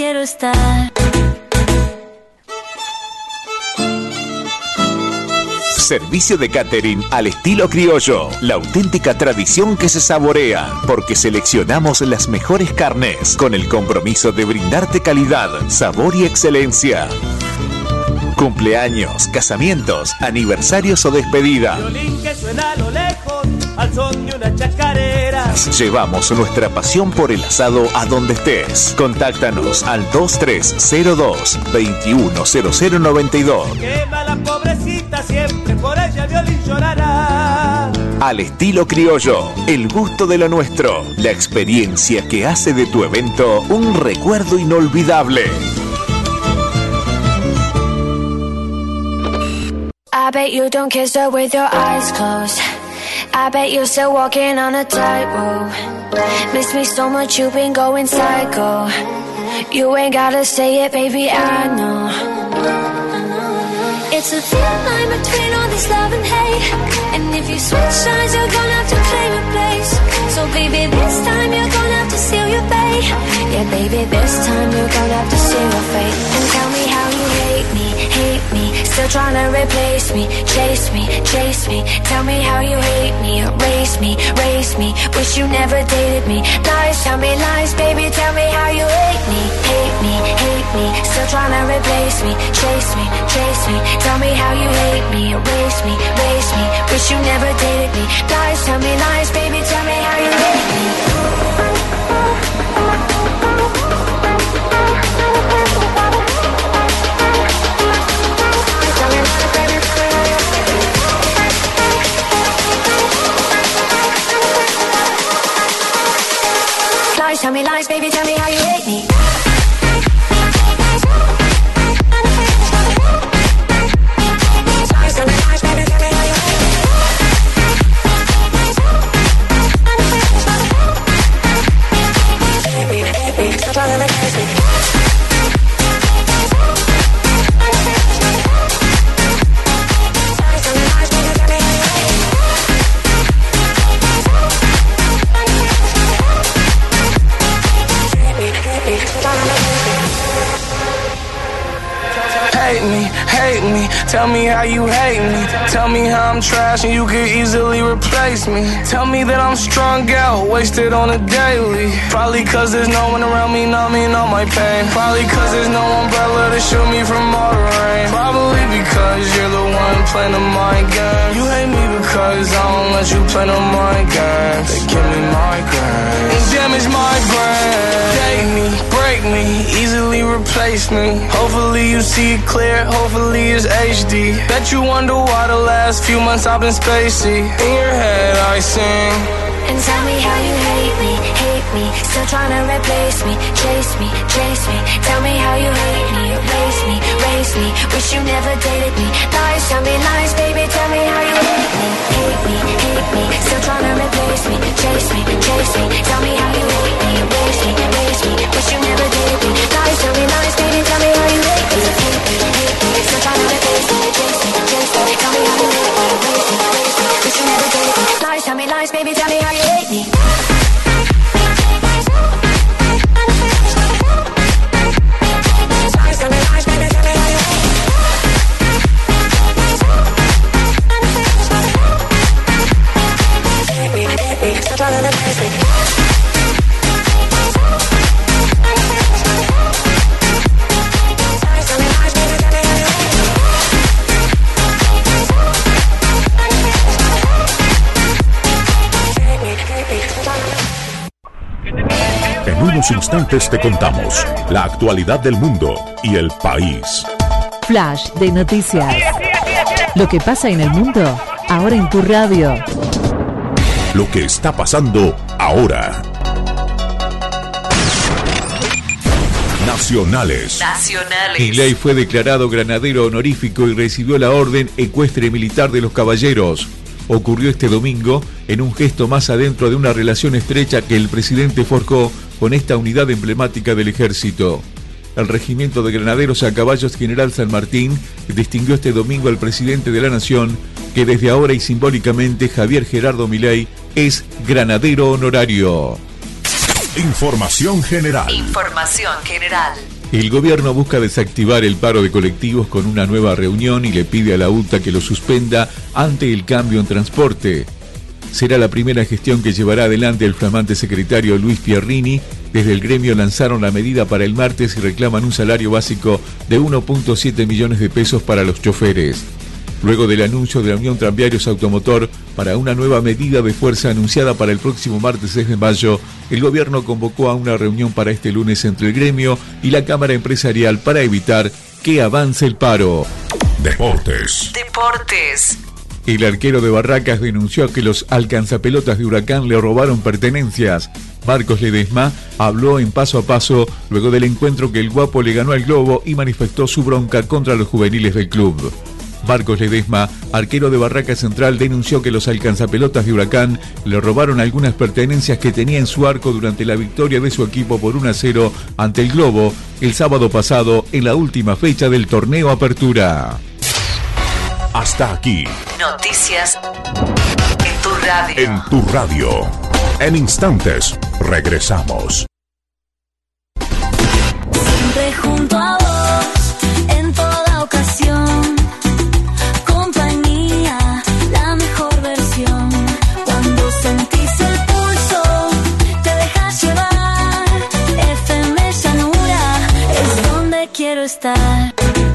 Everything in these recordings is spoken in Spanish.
quiero estar. Servicio de catering al estilo criollo. La auténtica tradición que se saborea, porque seleccionamos las mejores carnes con el compromiso de brindarte calidad, sabor y excelencia. Cumpleaños, casamientos, aniversarios o despedidas. Violín que suena a lo lejos, al son de una chacarera. Llevamos nuestra pasión por el asado a donde estés. Contáctanos al 2302-210092. Quema la pobrecita, siempre por ella el violín llorará. Al estilo criollo, el gusto de lo nuestro. La experiencia que hace de tu evento un recuerdo inolvidable. I bet you don't kiss her with your eyes closed. I bet you're still walking on a tightrope. Miss me so much, you've been going psycho. You ain't gotta say it, baby, I know. It's a thin line between all this love and hate. And if you switch sides, you're gonna have to claim your place. So baby, this time you're gonna have to seal your fate. Yeah, baby, this time you're gonna have to seal your fate. And tell me how you hate me, still trying to replace me, chase me, chase me. Tell me how you hate me, erase me, race me. Wish you never dated me. Lies, tell me lies, baby, tell me how you hate me, still trying to replace me, chase me, chase me. Tell me how you hate me, erase me, race me. Wish you never dated me. Lies, tell me lies, baby, tell me how you hate me. Lies, tell me lies, baby, tell me how you hate me. Hate me, tell me how you hate me. Tell me how I'm trash and you could easily replace me. Tell me that I'm strung out, wasted on a daily. Probably cause there's no one around me numbing all my pain. Probably cause there's no umbrella to shield me from all the rain. Probably because you're the one playing the mind game. You hate me because I don't let you play no mind games. They give me migraines and damage my brain. Date me, break me, easily replace me. Hopefully you see it clear, hopefully it's HD. Bet you wonder why the last few months I've been spacey. In your head I sing. And tell me how you hate me, still trying to replace me, chase me, chase me. Tell me how you hate me, erase me, race me. Wish you never dated me. Lies, tell me lies, baby, tell me how you hate me, still trying to replace me, chase me, chase me. Tell me how you hate me, erase me, race me. Wish you never dated me. Lies, tell me lies, baby, tell me how you hate me, still trying to replace me, chase me, chase me. Tell me how you hate me, erase me, race me. Wish you never dated me. Lies, tell me lies, baby, tell me how you hate me. En unos instantes te contamos la actualidad del mundo y el país. Flash de noticias. Lo que pasa en el mundo, ahora en tu radio. Lo que está pasando ahora. Nacionales. Milei fue declarado granadero honorífico y recibió la Orden Ecuestre Militar de los Caballeros. Ocurrió este domingo en un gesto más adentro de una relación estrecha que el presidente forjó con esta unidad emblemática del ejército. El Regimiento de Granaderos a Caballos General San Martín distinguió este domingo al presidente de la Nación, que desde ahora y simbólicamente Javier Gerardo Milei es granadero honorario. Información general. El gobierno busca desactivar el paro de colectivos con una nueva reunión y le pide a la UTA que lo suspenda ante el cambio en transporte. Será la primera gestión que llevará adelante el flamante secretario Luis Pierrini. Desde el gremio lanzaron la medida para el martes y reclaman un salario básico de 1.7 millones de pesos para los choferes. Luego del anuncio de la Unión Tranviarios Automotor para una nueva medida de fuerza anunciada para el próximo martes 6 de mayo, el gobierno convocó a una reunión para este lunes entre el gremio y la Cámara Empresarial para evitar que avance el paro. Deportes. El arquero de Barracas denunció que los alcanzapelotas de Huracán le robaron pertenencias. Marcos Ledesma habló en Paso a Paso luego del encuentro que el Guapo le ganó al Globo y manifestó su bronca contra los juveniles del club. Marcos Ledesma, arquero de Barracas Central, denunció que los alcanzapelotas de Huracán le robaron algunas pertenencias que tenía en su arco durante la victoria de su equipo por 1-0 ante el Globo el sábado pasado en la última fecha del torneo Apertura. Hasta aquí. Noticias en tu radio. En tu radio. En instantes, regresamos. Siempre junto a vos, en toda ocasión. Compañía, la mejor versión. Cuando sentís el pulso, te dejas llevar. FM Llanura es donde quiero estar.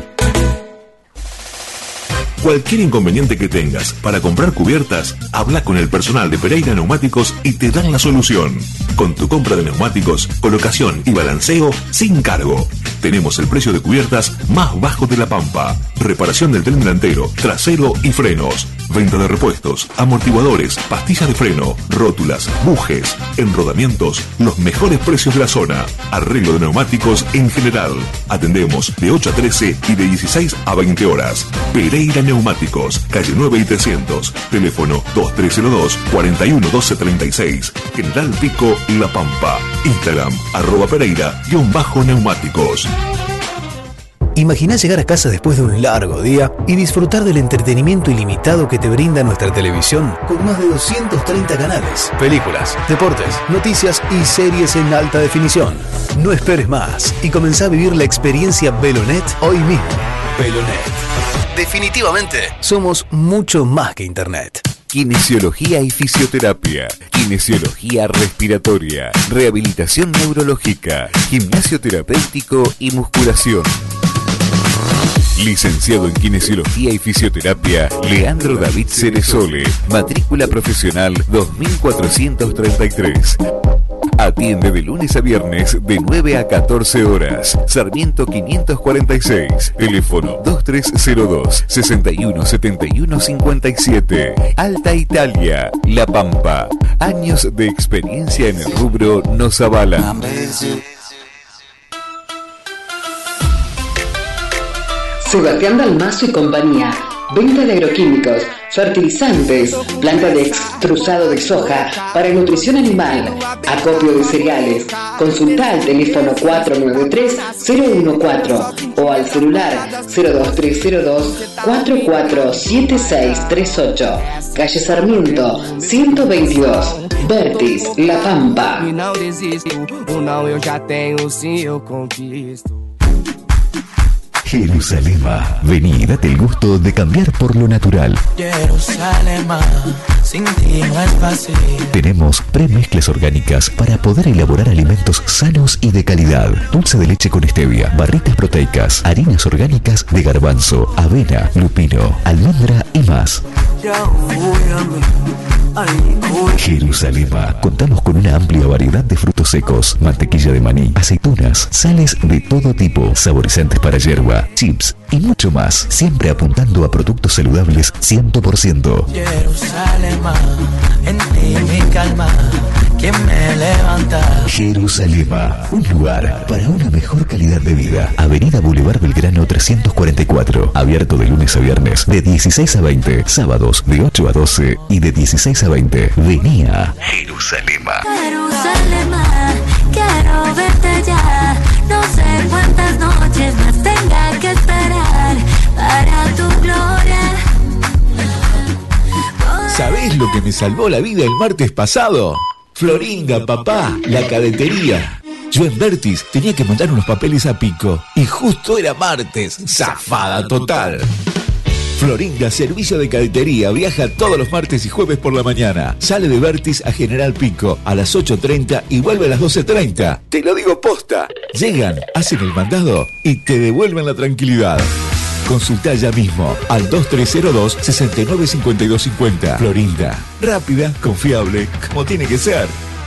Cualquier inconveniente que tengas para comprar cubiertas, habla con el personal de Pereira Neumáticos y te dan la solución. Con tu compra de neumáticos, colocación y balanceo sin cargo. Tenemos el precio de cubiertas más bajo de La Pampa. Reparación del tren delantero, trasero y frenos. Venta de repuestos, amortiguadores, pastillas de freno, rótulas, bujes, enrodamientos, los mejores precios de la zona. Arreglo de neumáticos en general. Atendemos de 8 a 13 y de 16 a 20 horas. Pereira Neumáticos, calle 9 y 300. Teléfono 2302-411236. General Pico, La Pampa. Instagram, @Pereira_neumáticos. Imagina llegar a casa después de un largo día y disfrutar del entretenimiento ilimitado que te brinda nuestra televisión con más de 230 canales, películas, deportes, noticias y series en alta definición. No esperes más y comenzá a vivir la experiencia Velonet hoy mismo. Velonet. Definitivamente somos mucho más que internet. Kinesiología y fisioterapia, kinesiología respiratoria, rehabilitación neurológica, gimnasio terapéutico y musculación. Licenciado en Kinesiología y Fisioterapia, Leandro David Ceresole, matrícula profesional 2433. Atiende de lunes a viernes de 9 a 14 horas. Sarmiento 546. Teléfono 2302 617157. Alta Italia, La Pampa. Años de experiencia en el rubro nos avalan. Sebastián Dalmazo y compañía. Venta de agroquímicos, fertilizantes, planta de extrusado de soja para nutrición animal, acopio de cereales. Consulta al teléfono 493-014 o al celular 02302-447638. Calle Sarmiento 122, Vertis, La Pampa. Jerusalema, vení y date el gusto de cambiar por lo natural. Jerusalema, sin ti no es fácil. Tenemos premezclas orgánicas para poder elaborar alimentos sanos y de calidad. Dulce de leche con stevia, barritas proteicas, harinas orgánicas de garbanzo, avena, lupino, almendra y más. Jerusalema, contamos con una amplia variedad de frutos secos, mantequilla de maní, aceitunas, sales de todo tipo, saborizantes para yerba, chips y mucho más, siempre apuntando a productos saludables 100%. Jerusalema, en ti mi calma, quien me levanta. Jerusalema, un lugar para una mejor calidad de vida. Avenida Boulevard Belgrano 344, abierto de lunes a viernes de 16 a 20, sábados de 8 a 12 y de 16 a 20. Venía Jerusalema. Jerusalema, quiero verte ya. No sé cuántas noches más tenga que esperar para tu gloria. ¿Sabés lo que me salvó la vida el martes pasado? Floringa, papá, la cadetería. Yo en Vertis tenía que mandar unos papeles a Pico y justo era martes. Zafada total. Florinda Servicio de Cadetería viaja todos los martes y jueves por la mañana. Sale de Vertis a General Pico a las 8:30 y vuelve a las 12:30. Te lo digo posta. Llegan, hacen el mandado y te devuelven la tranquilidad. Consulta ya mismo al 2302-695250. Florinda. Rápida, confiable, como tiene que ser.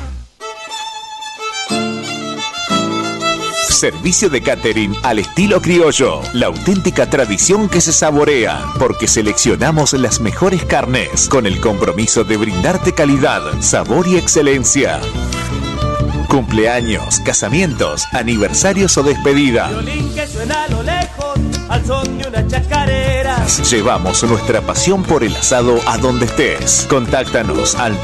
Servicio de catering al estilo criollo. La auténtica tradición que se saborea. Porque seleccionamos las mejores carnes con el compromiso de brindarte calidad, sabor y excelencia. Cumpleaños, casamientos, aniversarios o despedida. Violín que suena a lo lejos, al son de una chacarera. Llevamos nuestra pasión por el asado a donde estés. Contáctanos al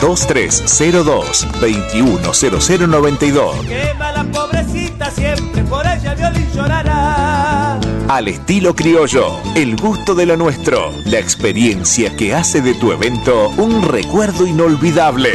2302-210092. Quema la pobrecita, siempre por ella el violín llorará. Al estilo criollo, el gusto de lo nuestro. La experiencia que hace de tu evento un recuerdo inolvidable.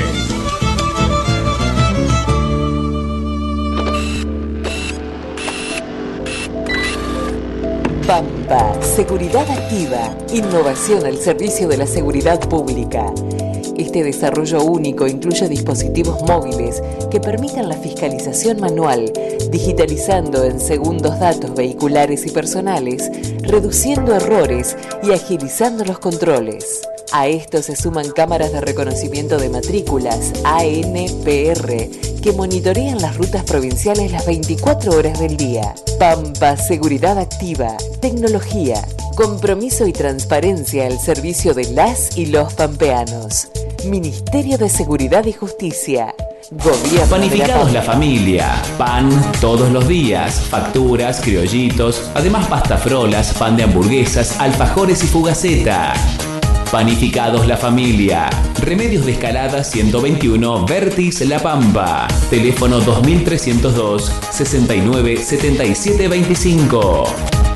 Pampa, seguridad activa, innovación al servicio de la seguridad pública. Este desarrollo único incluye dispositivos móviles que permitan la fiscalización manual, digitalizando en segundos datos vehiculares y personales, reduciendo errores y agilizando los controles. A esto se suman cámaras de reconocimiento de matrículas, ANPR, que monitorean las rutas provinciales las 24 horas del día. Pampa Seguridad Activa, tecnología, compromiso y transparencia al servicio de las y los pampeanos. Ministerio de Seguridad y Justicia. Gobierno Panificados la familia, pan todos los días, facturas, criollitos, además pasta frolas, pan de hamburguesas, alfajores y fugaceta. Panificados la familia. Remedios de Escalada 121, Vertis La Pampa. Teléfono 2302 69 77 25.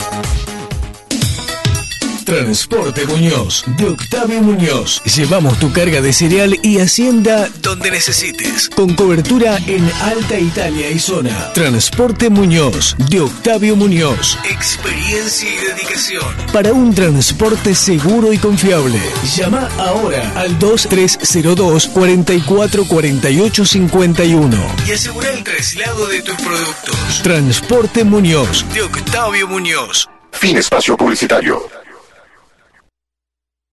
Transporte Muñoz, de Octavio Muñoz. Llevamos tu carga de cereal y hacienda donde necesites. Con cobertura en Alta Italia y zona. Transporte Muñoz, de Octavio Muñoz. Experiencia y dedicación para un transporte seguro y confiable. Llama ahora al 2302 44 48 51 y asegura el traslado de tus productos. Transporte Muñoz, de Octavio Muñoz. Fin espacio publicitario.